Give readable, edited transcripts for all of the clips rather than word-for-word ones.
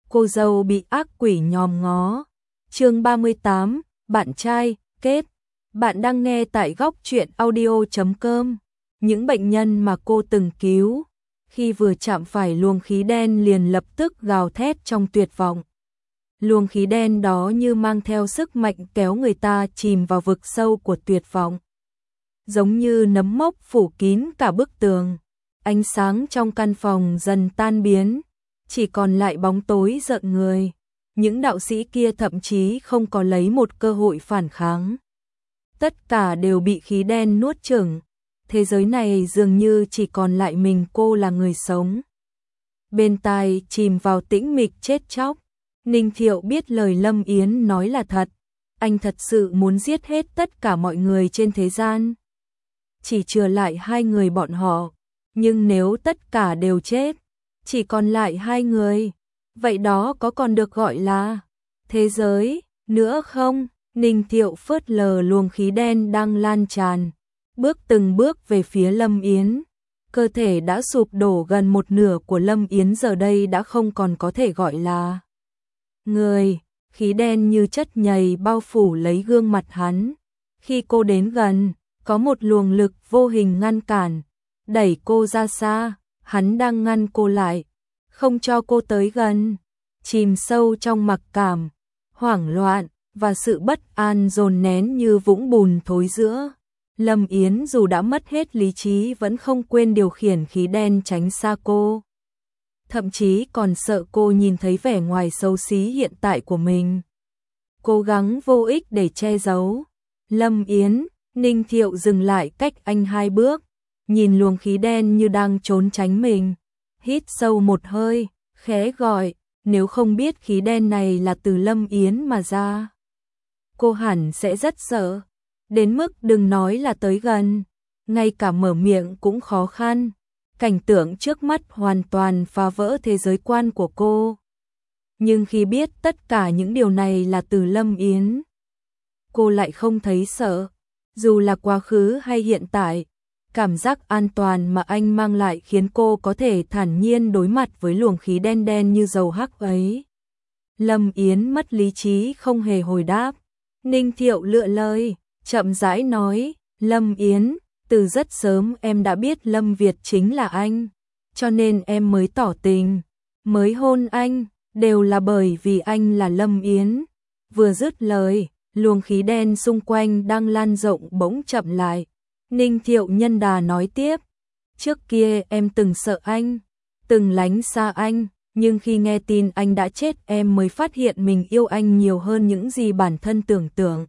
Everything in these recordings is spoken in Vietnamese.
cô dâu bị ác quỷ nhòm ngó. Chương 38, bạn trai, kết. Bạn đang nghe tại góc truyện audio.com. Những bệnh nhân mà cô từng cứu, khi vừa chạm phải luồng khí đen liền lập tức gào thét trong tuyệt vọng. Luồng khí đen đó như mang theo sức mạnh kéo người ta chìm vào vực sâu của tuyệt vọng. Giống như nấm mốc phủ kín cả bức tường, ánh sáng trong căn phòng dần tan biến, chỉ còn lại bóng tối rợn người. Những đạo sĩ kia thậm chí không có lấy một cơ hội phản kháng. Tất cả đều bị khí đen nuốt chửng. Thế giới này dường như chỉ còn lại mình cô là người sống. Bên tai chìm vào tĩnh mịch chết chóc. Ninh Thiệu biết lời Lâm Yến nói là thật. Anh thật sự muốn giết hết tất cả mọi người trên thế gian. Chỉ chừa lại hai người bọn họ. Nhưng nếu tất cả đều chết, chỉ còn lại hai người, vậy đó có còn được gọi là thế giới nữa không? Ninh Thiệu phớt lờ luồng khí đen đang lan tràn, bước từng bước về phía Lâm Yến. Cơ thể đã sụp đổ gần một nửa của Lâm Yến giờ đây đã không còn có thể gọi là người. Khí đen như chất nhầy bao phủ lấy gương mặt hắn. Khi cô đến gần, có một luồng lực vô hình ngăn cản, đẩy cô ra xa. Hắn đang ngăn cô lại, không cho cô tới gần. Chìm sâu trong mặc cảm, hoảng loạn và sự bất an dồn nén như vũng bùn thối rữa. Lâm Yến dù đã mất hết lý trí vẫn không quên điều khiển khí đen tránh xa cô. Thậm chí còn sợ cô nhìn thấy vẻ ngoài xấu xí hiện tại của mình. Cố gắng vô ích để che giấu. Lâm Yến, Ninh Thiệu dừng lại cách anh 2 bước, nhìn luồng khí đen như đang trốn tránh mình. Hít sâu một hơi, khẽ gọi, nếu không biết khí đen này là từ Lâm Yến mà ra, cô hẳn sẽ rất sợ, đến mức đừng nói là tới gần, ngay cả mở miệng cũng khó khăn. Cảnh tượng trước mắt hoàn toàn phá vỡ thế giới quan của cô. Nhưng khi biết tất cả những điều này là từ Lâm Yến, cô lại không thấy sợ, dù là quá khứ hay hiện tại. Cảm giác an toàn mà anh mang lại khiến cô có thể thản nhiên đối mặt với luồng khí đen đen như dầu hắc ấy. Lâm Yến mất lý trí không hề hồi đáp. Ninh Thiệu lựa lời, chậm rãi nói, Lâm Yến, từ rất sớm em đã biết Lâm Việt chính là anh, cho nên em mới tỏ tình, mới hôn anh, đều là bởi vì anh là Lâm Yến. Vừa dứt lời, luồng khí đen xung quanh đang lan rộng bỗng chậm lại. Ninh Thiệu nhân đà nói tiếp, trước kia em từng sợ anh, từng lánh xa anh, nhưng khi nghe tin anh đã chết em mới phát hiện mình yêu anh nhiều hơn những gì bản thân tưởng tượng.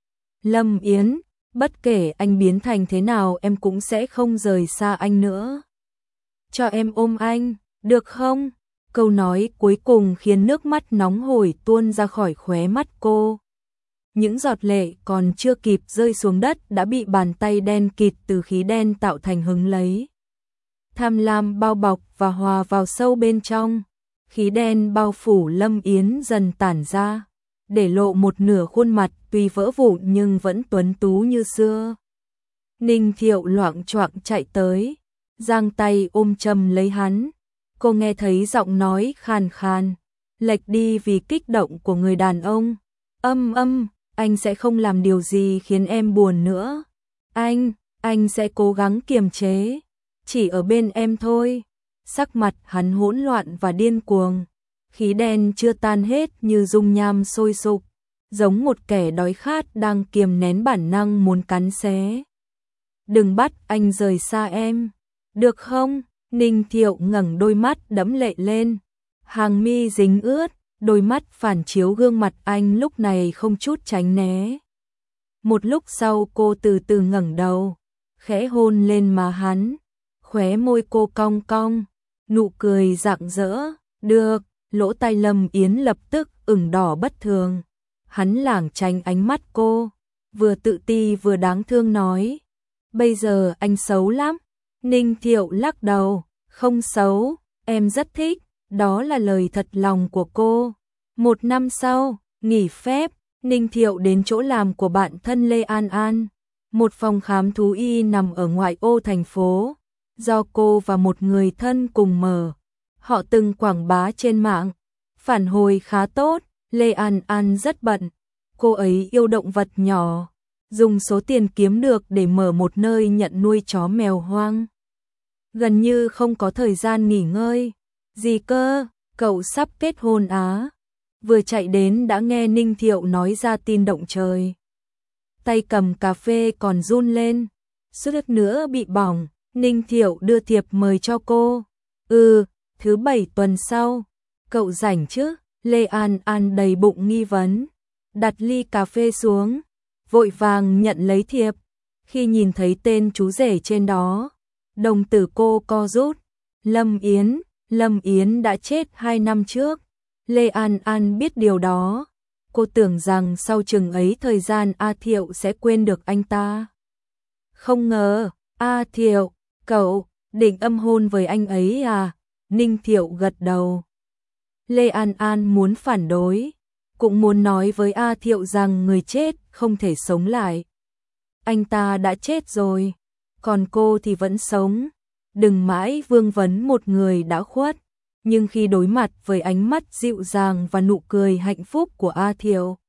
Lâm Yến, bất kể anh biến thành thế nào em cũng sẽ không rời xa anh nữa. Cho em ôm anh, được không? Câu nói cuối cùng khiến nước mắt nóng hổi tuôn ra khỏi khóe mắt cô. Những giọt lệ còn chưa kịp rơi xuống đất đã bị bàn tay đen kịt từ khí đen tạo thành hứng lấy. Tham lam bao bọc và hòa vào sâu bên trong. Khí đen bao phủ Lâm Yến dần tản ra, để lộ một nửa khuôn mặt tuy vỡ vụn nhưng vẫn tuấn tú như xưa. Ninh Thiệu loạng choạng chạy tới, giang tay ôm chầm lấy hắn. Cô nghe thấy giọng nói khàn khàn, lệch đi vì kích động của người đàn ông. Anh sẽ không làm điều gì khiến em buồn nữa. Anh sẽ cố gắng kiềm chế, chỉ ở bên em thôi. Sắc mặt hắn hỗn loạn và điên cuồng, khí đen chưa tan hết như dung nham sôi sục, giống một kẻ đói khát đang kiềm nén bản năng muốn cắn xé. Đừng bắt anh rời xa em, được không? Ninh Thiệu ngẩng đôi mắt đẫm lệ lên, hàng mi dính ướt. Đôi mắt phản chiếu gương mặt anh lúc này không chút tránh né. Một lúc sau cô từ từ ngẩng đầu, khẽ hôn lên má hắn, khóe môi cô cong cong, nụ cười rạng rỡ. Được, lỗ tai Lâm Yến lập tức ửng đỏ bất thường. Hắn lảng tránh ánh mắt cô, vừa tự ti vừa đáng thương nói, bây giờ anh xấu lắm. Ninh Thiệu lắc đầu, không xấu, em rất thích. Đó là lời thật lòng của cô. 1 năm sau, nghỉ phép, Ninh Thiệu đến chỗ làm của bạn thân Lê An An, một phòng khám thú y nằm ở ngoại ô thành phố, do cô và một người thân cùng mở. Họ từng quảng bá trên mạng, Phản hồi khá tốt, Lê An An rất bận. Cô ấy yêu động vật nhỏ, dùng số tiền kiếm được để mở một nơi nhận nuôi chó mèo hoang. Gần như không có thời gian nghỉ ngơi. Gì cơ, cậu sắp kết hôn á? Vừa chạy đến đã nghe Ninh Thiệu nói ra tin động trời. Tay cầm cà phê còn run lên, suýt nữa bị bỏng. Ninh Thiệu đưa thiệp mời cho cô. Thứ 7 tuần sau. Cậu rảnh chứ? Lê An An đầy bụng nghi vấn, đặt ly cà phê xuống, vội vàng nhận lấy thiệp. Khi nhìn thấy tên chú rể trên đó, đồng tử cô co rút. Lâm Yến đã chết 2 năm trước. Lê An An biết điều đó. Cô tưởng rằng sau chừng ấy thời gian A Thiệu sẽ quên được anh ta. Không ngờ, A Thiệu, cậu định âm hôn với anh ấy à? Ninh Thiệu gật đầu. Lê An An muốn phản đối, cũng muốn nói với A Thiệu rằng người chết không thể sống lại. Anh ta đã chết rồi, còn cô thì vẫn sống. Đừng mãi vương vấn một người đã khuất. Nhưng khi đối mặt với ánh mắt dịu dàng và nụ cười hạnh phúc của A Thiệu,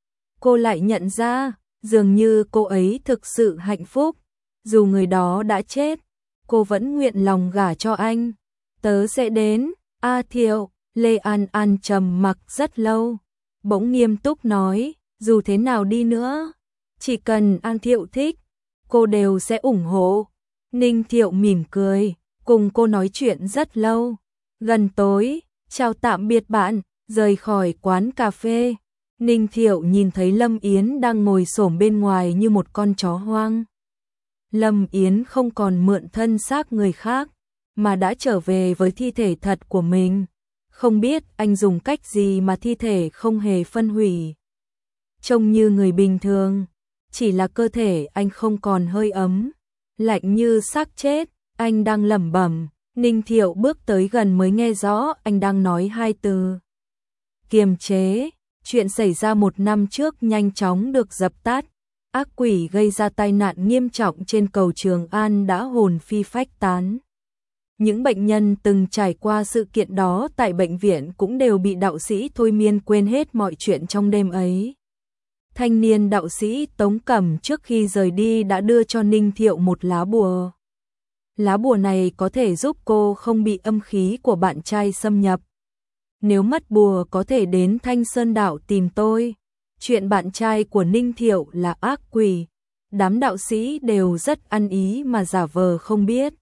cô lại nhận ra, dường như cô ấy thực sự hạnh phúc. Dù người đó đã chết, cô vẫn nguyện lòng gả cho anh. Tớ sẽ đến, A Thiệu. Lê An An trầm mặc rất lâu, bỗng nghiêm túc nói, dù thế nào đi nữa, chỉ cần An Thiệu thích, cô đều sẽ ủng hộ. Ninh Thiệu mỉm cười, cùng cô nói chuyện rất lâu. Gần tối, chào tạm biệt bạn, rời khỏi quán cà phê. Ninh Thiệu nhìn thấy Lâm Yến đang ngồi xổm bên ngoài như một con chó hoang. Lâm Yến không còn mượn thân xác người khác, mà đã trở về với thi thể thật của mình. Không biết anh dùng cách gì mà thi thể không hề phân hủy. Trông như người bình thường, chỉ là cơ thể anh không còn hơi ấm, lạnh như xác chết. Anh đang lẩm bẩm. Ninh Thiệu bước tới gần mới nghe rõ anh đang nói 2 từ. Kiềm chế. Chuyện xảy ra 1 năm trước nhanh chóng được dập tắt. Ác quỷ gây ra tai nạn nghiêm trọng trên cầu Trường An đã hồn phi phách tán. Những bệnh nhân từng trải qua sự kiện đó tại bệnh viện cũng đều bị đạo sĩ thôi miên quên hết mọi chuyện trong đêm ấy. Thanh niên đạo sĩ Tống Cẩm trước khi rời đi đã đưa cho Ninh Thiệu một lá bùa. Lá bùa này có thể giúp cô không bị âm khí của bạn trai xâm nhập. Nếu mất bùa có thể đến Thanh Sơn Đạo tìm tôi. Chuyện bạn trai của Ninh Thiệu là ác quỷ. Đám đạo sĩ đều rất ăn ý mà giả vờ không biết.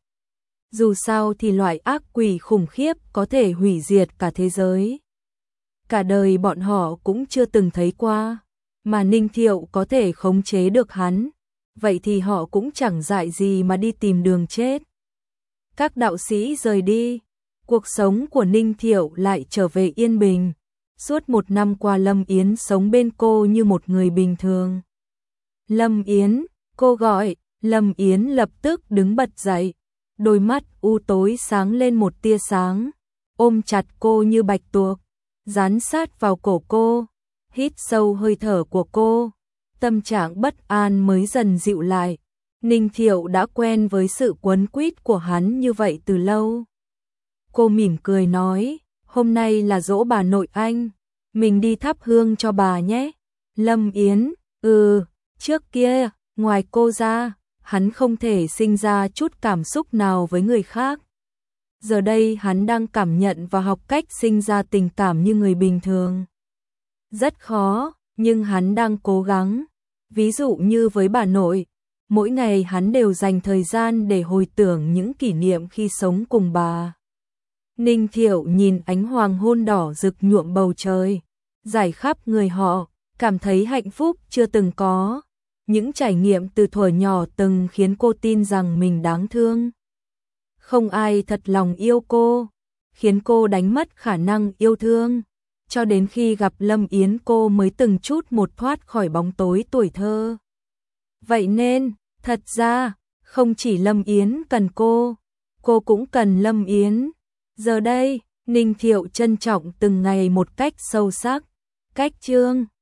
Dù sao thì loại ác quỷ khủng khiếp có thể hủy diệt cả thế giới. Cả đời bọn họ cũng chưa từng thấy qua. Mà Ninh Thiệu có thể khống chế được hắn. Vậy thì họ cũng chẳng dại gì mà đi tìm đường chết. Các đạo sĩ rời đi. Cuộc sống của Ninh Thiệu lại trở về yên bình. Suốt 1 năm qua Lâm Yến sống bên cô như một người bình thường. Lâm Yến, cô gọi. Lâm Yến lập tức đứng bật dậy. Đôi mắt u tối sáng lên một tia sáng. Ôm chặt cô như bạch tuộc. Dán sát vào cổ cô. Hít sâu hơi thở của cô. Tâm trạng bất an mới dần dịu lại. Ninh Thiệu đã quen với sự quấn quýt của hắn như vậy từ lâu. Cô mỉm cười nói, hôm nay là giỗ bà nội anh, mình đi thắp hương cho bà nhé. Lâm Yến, trước kia, ngoài cô ra, hắn không thể sinh ra chút cảm xúc nào với người khác. Giờ đây hắn đang cảm nhận và học cách sinh ra tình cảm như người bình thường. Rất khó, nhưng hắn đang cố gắng. Ví dụ như với bà nội, mỗi ngày hắn đều dành thời gian để hồi tưởng những kỷ niệm khi sống cùng bà. Ninh Thiệu nhìn ánh hoàng hôn đỏ rực nhuộm bầu trời, rải khắp người họ, cảm thấy hạnh phúc chưa từng có. Những trải nghiệm từ thuở nhỏ từng khiến cô tin rằng mình đáng thương. Không ai thật lòng yêu cô, khiến cô đánh mất khả năng yêu thương. Cho đến khi gặp Lâm Yến cô mới từng chút một thoát khỏi bóng tối tuổi thơ. Vậy nên, thật ra, không chỉ Lâm Yến cần cô cũng cần Lâm Yến. Giờ đây, Ninh Thiệu trân trọng từng ngày một cách sâu sắc. Cách chương